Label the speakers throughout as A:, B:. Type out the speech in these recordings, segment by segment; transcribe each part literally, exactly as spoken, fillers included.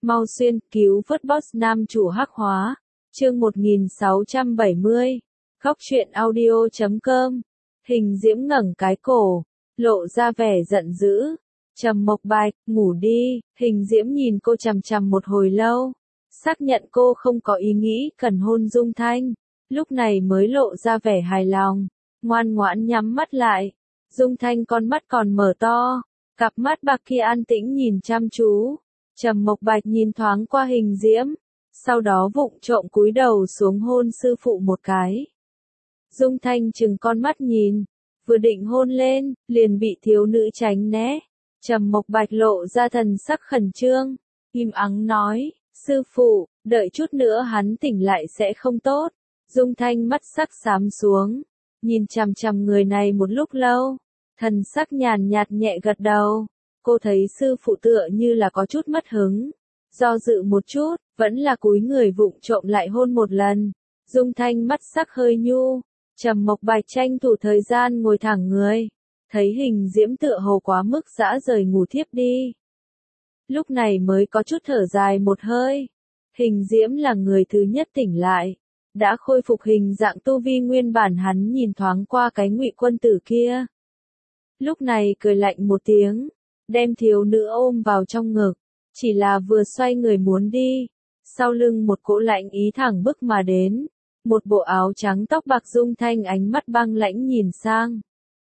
A: Mau xuyên, cứu vớt boss nam chủ hắc hóa. Chương một nghìn sáu trăm bảy mươi. Góc truyện audio chấm com. Hình Diễm ngẩng cái cổ, lộ ra vẻ giận dữ. Trầm Mộc Bạch, ngủ đi. Hình Diễm nhìn cô chằm chằm một hồi lâu, xác nhận cô không có ý nghĩ cần hôn Dung Thanh, lúc này mới lộ ra vẻ hài lòng, ngoan ngoãn nhắm mắt lại. Dung Thanh con mắt còn mở to, cặp mắt bạc kia an tĩnh nhìn chăm chú. Trầm Mộc Bạch nhìn thoáng qua Hình Diễm, sau đó vụng trộm cúi đầu xuống hôn sư phụ một cái. Dung Thanh chừng con mắt nhìn, vừa định hôn lên, liền bị thiếu nữ tránh né. Trầm Mộc Bạch lộ ra thần sắc khẩn trương, im ắng nói, sư phụ, đợi chút nữa hắn tỉnh lại sẽ không tốt. Dung Thanh mắt sắc xám xuống, nhìn chằm chằm người này một lúc lâu, thần sắc nhàn nhạt nhẹ gật đầu. Cô thấy sư phụ tựa như là có chút mất hứng, do dự một chút, vẫn là cúi người vụng trộm lại hôn một lần. Dung Thanh mắt sắc hơi nhu, Trầm Mộc Bạch tranh thủ thời gian ngồi thẳng người, thấy Hình Diễm tựa hồ quá mức dã rời ngủ thiếp đi. Lúc này mới có chút thở dài một hơi. Hình Diễm là người thứ nhất tỉnh lại, đã khôi phục hình dạng tu vi nguyên bản. Hắn nhìn thoáng qua cái Ngụy quân tử kia, lúc này cười lạnh một tiếng, đem thiếu nữ ôm vào trong ngực, chỉ là vừa xoay người muốn đi, sau lưng một cỗ lạnh ý thẳng bức mà đến, một bộ áo trắng tóc bạc. Dung Thanh ánh mắt băng lãnh nhìn sang.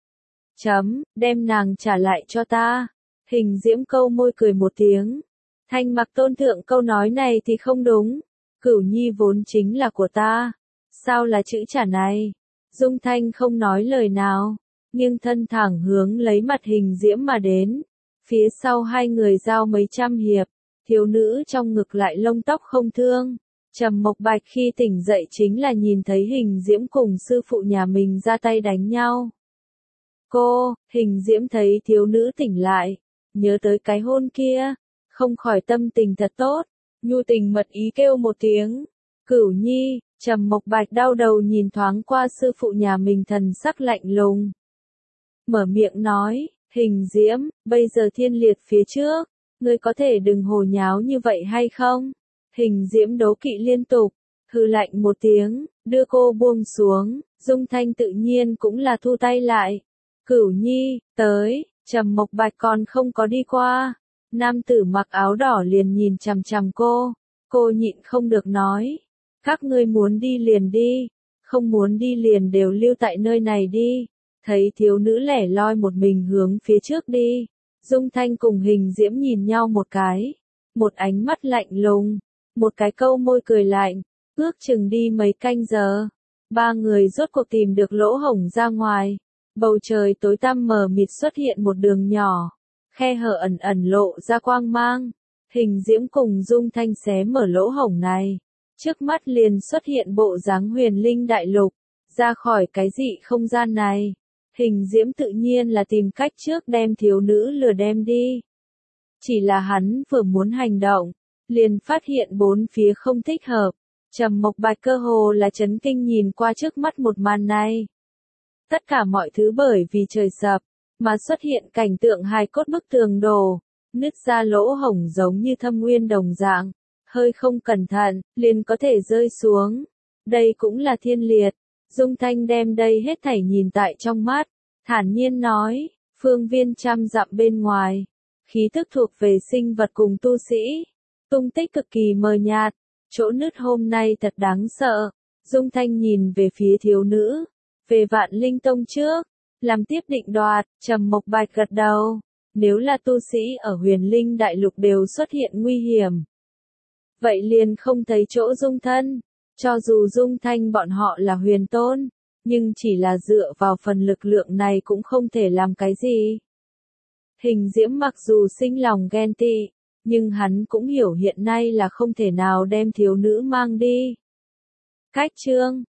A: Chấm, đem nàng trả lại cho ta. Hình Diễm câu môi cười một tiếng. Thanh Mặc tôn thượng, câu nói này thì không đúng. Cửu Nhi vốn chính là của ta. Sao là chữ trả này? Dung Thanh không nói lời nào, nghiêng thân thẳng hướng lấy mặt Hình Diễm mà đến. Phía sau hai người giao mấy trăm hiệp, thiếu nữ trong ngực lại lông tóc không thương. Trầm Mộc Bạch khi tỉnh dậy chính là nhìn thấy Hình Diễm cùng sư phụ nhà mình ra tay đánh nhau. Cô, Hình Diễm thấy thiếu nữ tỉnh lại, nhớ tới cái hôn kia, không khỏi tâm tình thật tốt, nhu tình mật ý kêu một tiếng, Cửu Nhi. Trầm Mộc Bạch đau đầu nhìn thoáng qua sư phụ nhà mình, thần sắc lạnh lùng, mở miệng nói, Hình Diễm, bây giờ thiên liệt phía trước, ngươi có thể đừng hồ nháo như vậy hay không? Hình Diễm đố kỵ liên tục, hừ lạnh một tiếng, đưa cô buông xuống. Dung Thanh tự nhiên cũng là thu tay lại. Cửu Nhi, tới. Trầm Mộc Bạch còn không có đi qua, nam tử mặc áo đỏ liền nhìn chằm chằm cô. Cô nhịn không được nói, các ngươi muốn đi liền đi, không muốn đi liền đều lưu tại nơi này đi. Thấy thiếu nữ lẻ loi một mình hướng phía trước đi, Dung Thanh cùng Hình Diễm nhìn nhau một cái, một ánh mắt lạnh lùng, một cái câu môi cười lạnh. Ước chừng đi mấy canh giờ, ba người rốt cuộc tìm được lỗ hổng ra ngoài. Bầu trời tối tăm mờ mịt xuất hiện một đường nhỏ, khe hở ẩn ẩn lộ ra quang mang. Hình Diễm cùng Dung Thanh xé mở lỗ hổng này, trước mắt liền xuất hiện bộ dáng Huyền Linh đại lục. Ra khỏi cái dị không gian này, Hình Diễm tự nhiên là tìm cách trước đem thiếu nữ lừa đem đi. Chỉ là hắn vừa muốn hành động, liền phát hiện bốn phía không thích hợp. Trầm Mộc Bạch cơ hồ là chấn kinh nhìn qua trước mắt một màn này. Tất cả mọi thứ bởi vì trời sập, mà xuất hiện cảnh tượng hài cốt bức tường đổ, nứt ra lỗ hổng giống như thâm uyên đồng dạng, hơi không cẩn thận, liền có thể rơi xuống. Đây cũng là thiên liệt. Dung Thanh đem đây hết thảy nhìn tại trong mắt, thản nhiên nói, phương viên trăm dặm bên ngoài, khí tức thuộc về sinh vật cùng tu sĩ, tung tích cực kỳ mờ nhạt, chỗ nứt hôm nay thật đáng sợ. Dung Thanh nhìn về phía thiếu nữ, về Vạn Linh Tông trước, làm tiếp định đoạt. Trầm Mộc Bạch gật đầu, nếu là tu sĩ ở Huyền Linh Đại Lục đều xuất hiện nguy hiểm, vậy liền không thấy chỗ dung thân. Cho dù Dung Thanh bọn họ là huyền tôn, nhưng chỉ là dựa vào phần lực lượng này cũng không thể làm cái gì. Hình Diễm mặc dù sinh lòng ghen tị, nhưng hắn cũng hiểu hiện nay là không thể nào đem thiếu nữ mang đi. Cách chương